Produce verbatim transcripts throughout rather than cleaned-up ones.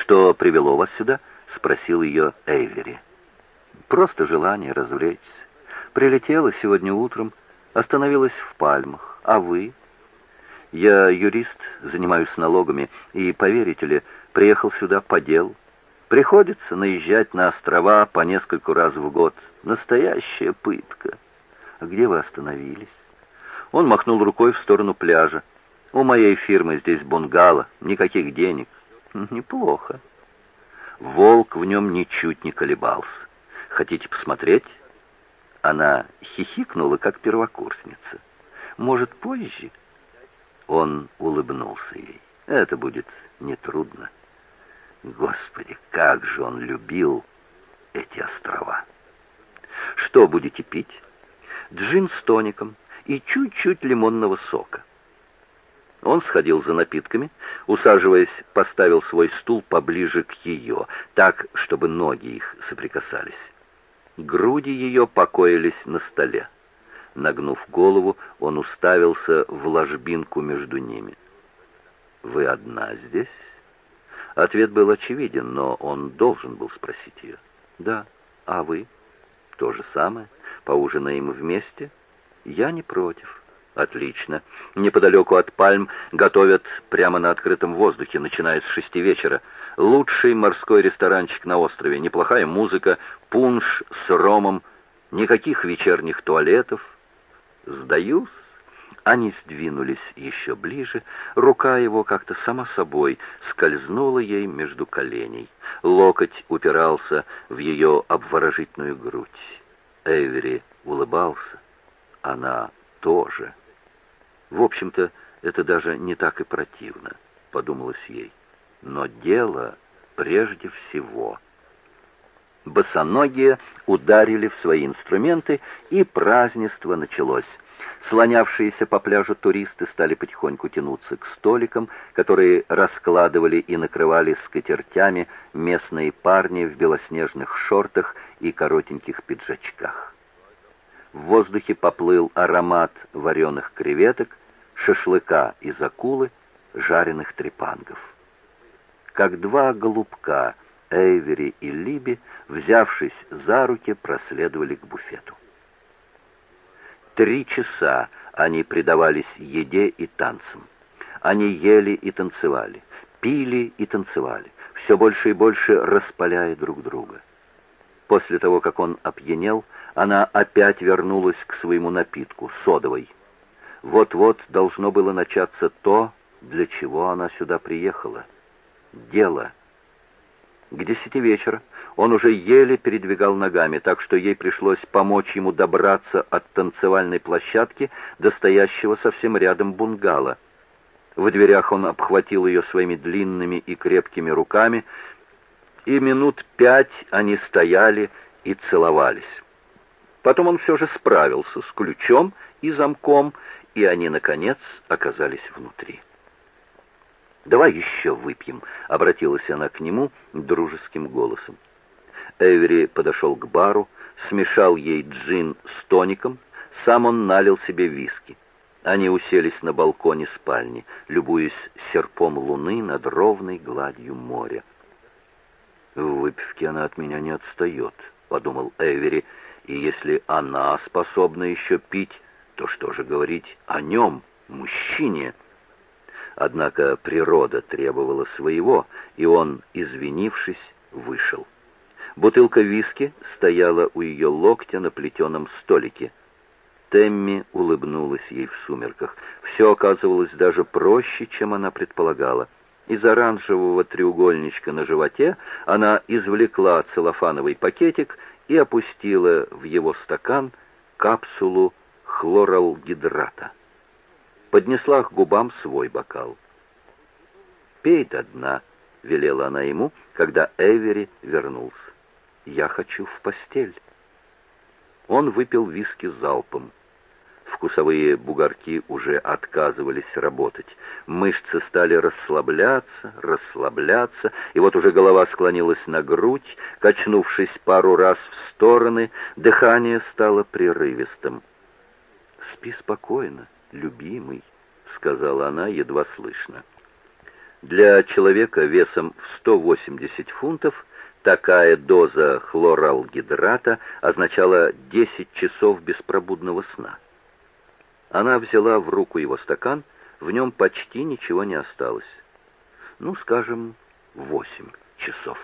«Что привело вас сюда?» — спросил ее Эйвери. «Просто желание развлечься. Прилетела сегодня утром, остановилась в Пальмах. А вы?» «Я юрист, занимаюсь налогами, и, поверите ли, приехал сюда по делу. Приходится наезжать на острова по нескольку раз в год. Настоящая пытка». «А где вы остановились?» Он махнул рукой в сторону пляжа. «У моей фирмы здесь бунгало, никаких денег». «Неплохо». Волк в нем ничуть не колебался. «Хотите посмотреть?» Она хихикнула, как первокурсница. «Может, позже?» Он улыбнулся ей. «Это будет нетрудно». Господи, как же он любил эти острова! «Что будете пить?» «Джин с тоником и чуть-чуть лимонного сока». Он сходил за напитками, усаживаясь, поставил свой стул поближе к ее, так, чтобы ноги их соприкасались. Груди ее покоились на столе. Нагнув голову, он уставился в ложбинку между ними. «Вы одна здесь?» Ответ был очевиден, но он должен был спросить ее. «Да. А вы?» «То же самое. Поужинаем вместе?» «Я не против». «Отлично. Неподалеку от Пальм готовят прямо на открытом воздухе, начиная с шести вечера. Лучший морской ресторанчик на острове, неплохая музыка, пунш с ромом, никаких вечерних туалетов». «Сдаюсь». Они сдвинулись еще ближе, рука его как-то сама собой скользнула ей между коленей. Локоть упирался в ее обворожительную грудь. Эйвери улыбался. Она тоже. В общем-то, это даже не так и противно, подумалось ей. Но дело прежде всего. Босоногие ударили в свои инструменты, и празднество началось. Слонявшиеся по пляжу туристы стали потихоньку тянуться к столикам, которые раскладывали и накрывали скатертями местные парни в белоснежных шортах и коротеньких пиджачках. В воздухе поплыл аромат вареных креветок, шашлыка из акулы, жареных трепангов. Как два голубка, Эйвери и Либи, взявшись за руки, проследовали к буфету. Три часа они предавались еде и танцам. Они ели и танцевали, пили и танцевали, все больше и больше распаляя друг друга. После того, как он опьянел, она опять вернулась к своему напитку, содовой. Вот-вот должно было начаться то, для чего она сюда приехала. Дело. К десяти вечера он уже еле передвигал ногами, так что ей пришлось помочь ему добраться от танцевальной площадки до стоящего совсем рядом бунгало. В дверях он обхватил ее своими длинными и крепкими руками, и минут пять они стояли и целовались. Потом он все же справился с ключом и замком, и они, наконец, оказались внутри. «Давай еще выпьем», — обратилась она к нему дружеским голосом. Эйвери подошел к бару, смешал ей джин с тоником, сам он налил себе виски. Они уселись на балконе спальни, любуясь серпом луны над ровной гладью моря. «В выпивке она от меня не отстает», — подумал Эйвери, «и если она способна еще пить, то что же говорить о нем, мужчине?» Однако природа требовала своего, и он, извинившись, вышел. Бутылка виски стояла у ее локтя на плетеном столике. Тэмми улыбнулась ей в сумерках. Все оказывалось даже проще, чем она предполагала. Из оранжевого треугольничка на животе она извлекла целлофановый пакетик и опустила в его стакан капсулу хлоралгидрата. Поднесла к губам свой бокал. «Пей до дна», — велела она ему, когда Эйвери вернулся. «Я хочу в постель». Он выпил виски залпом. Вкусовые бугорки уже отказывались работать. Мышцы стали расслабляться, расслабляться, и вот уже голова склонилась на грудь, качнувшись пару раз в стороны, дыхание стало прерывистым. «Спи спокойно, любимый», — сказала она едва слышно. Для человека весом в сто восемьдесят фунтов такая доза хлоралгидрата означала десять часов беспробудного сна. Она взяла в руку его стакан, в нем почти ничего не осталось. Ну, скажем, восемь часов.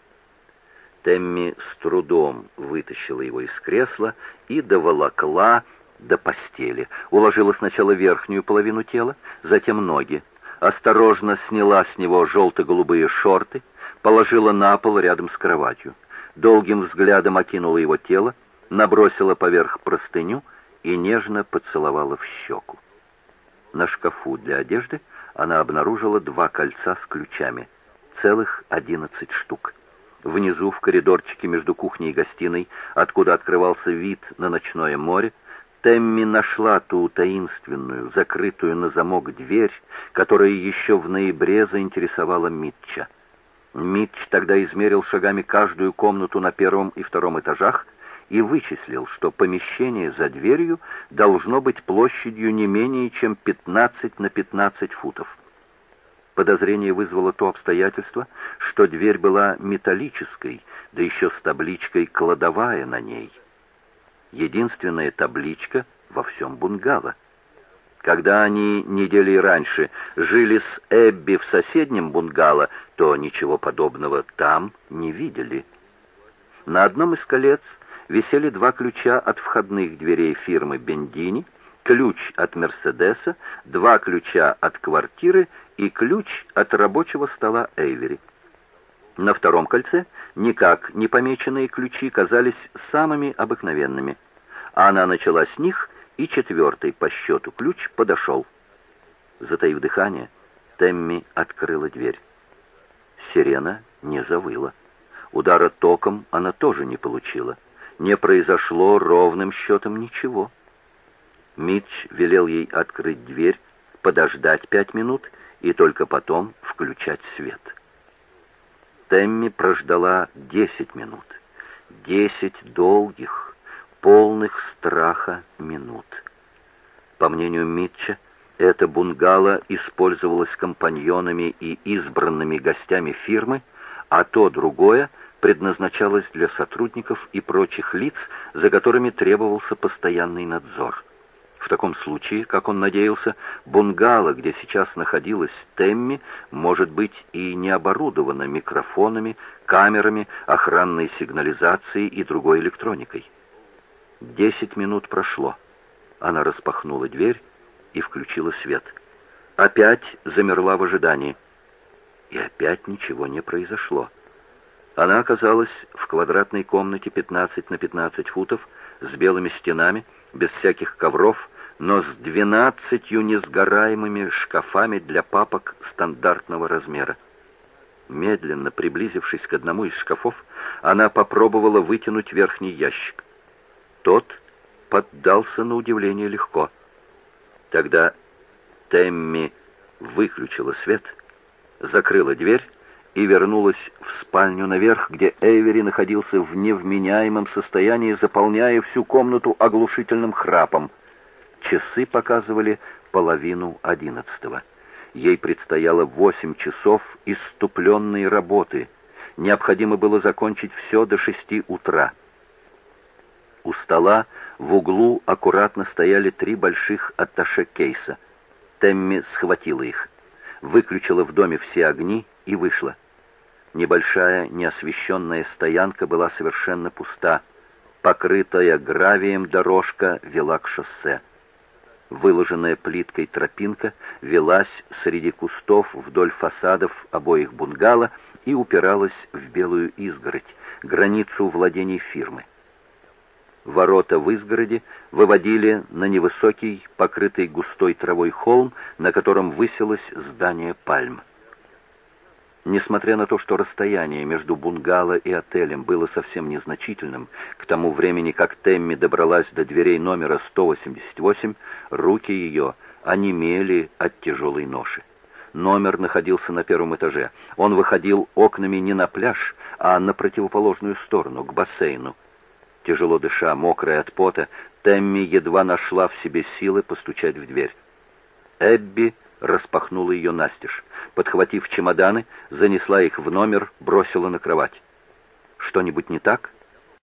Тэмми с трудом вытащила его из кресла и доволокла до постели. Уложила сначала верхнюю половину тела, затем ноги. Осторожно сняла с него желто-голубые шорты, положила на пол рядом с кроватью. Долгим взглядом окинула его тело, набросила поверх простыню и нежно поцеловала в щеку. На шкафу для одежды она обнаружила два кольца с ключами, целых одиннадцать штук. Внизу, в коридорчике между кухней и гостиной, откуда открывался вид на ночное море, Тэмми нашла ту таинственную, закрытую на замок дверь, которая еще в ноябре заинтересовала Митча. Митч тогда измерил шагами каждую комнату на первом и втором этажах и вычислил, что помещение за дверью должно быть площадью не менее чем пятнадцать на пятнадцать футов. Подозрение вызвало то обстоятельство, что дверь была металлической, да еще с табличкой «Кладовая» на ней. Единственная табличка во всем бунгало. Когда они недели раньше жили с Эбби в соседнем бунгало, то ничего подобного там не видели. На одном из колец висели два ключа от входных дверей фирмы Бендини, ключ от Мерседеса, два ключа от квартиры и ключ от рабочего стола Эйвери. На втором кольце никак не помеченные ключи казались самыми обыкновенными. Она начала с них, и четвертый по счету ключ подошел. Затаив дыхание, Тэмми открыла дверь. Сирена не завыла. Удара током она тоже не получила. Не произошло ровным счетом ничего. Митч велел ей открыть дверь, подождать пять минут и только потом включать свет. Тэмми прождала десять минут. Десять долгих, полных страха минут. По мнению Митча, это бунгало использовалось компаньонами и избранными гостями фирмы, а то другое предназначалось для сотрудников и прочих лиц, за которыми требовался постоянный надзор. В таком случае, как он надеялся, бунгало, где сейчас находилась Тэмми, может быть и не оборудовано микрофонами, камерами, охранной сигнализацией и другой электроникой. Десять минут прошло. Она распахнула дверь и включила свет. Опять замерла в ожидании. И опять ничего не произошло. Она оказалась в квадратной комнате пятнадцать на пятнадцать футов, с белыми стенами, без всяких ковров, но с двенадцатью несгораемыми шкафами для папок стандартного размера. Медленно приблизившись к одному из шкафов, она попробовала вытянуть верхний ящик. Тот поддался на удивление легко. Тогда Тэмми выключила свет, закрыла дверь и вернулась в спальню наверх, где Эйвери находился в невменяемом состоянии, заполняя всю комнату оглушительным храпом. Часы показывали половину одиннадцатого. Ей предстояло восемь часов исступленной работы. Необходимо было закончить все до шести утра. У стола в углу аккуратно стояли три больших атташе-кейса. Тэмми схватила их, выключила в доме все огни и вышла. Небольшая неосвещенная стоянка была совершенно пуста. Покрытая гравием дорожка вела к шоссе. Выложенная плиткой тропинка велась среди кустов вдоль фасадов обоих бунгало и упиралась в белую изгородь, границу владений фирмы. Ворота в изгороди выводили на невысокий, покрытый густой травой холм, на котором высилось здание пальм. Несмотря на то, что расстояние между бунгало и отелем было совсем незначительным, к тому времени, как Тэмми добралась до дверей номера сто восемьдесят восемь, руки ее онемели от тяжелой ноши. Номер находился на первом этаже. Он выходил окнами не на пляж, а на противоположную сторону, к бассейну. Тяжело дыша, мокрая от пота, Тэмми едва нашла в себе силы постучать в дверь. Эбби распахнула ее настежь. Подхватив чемоданы, занесла их в номер, бросила на кровать. «Что-нибудь не так?»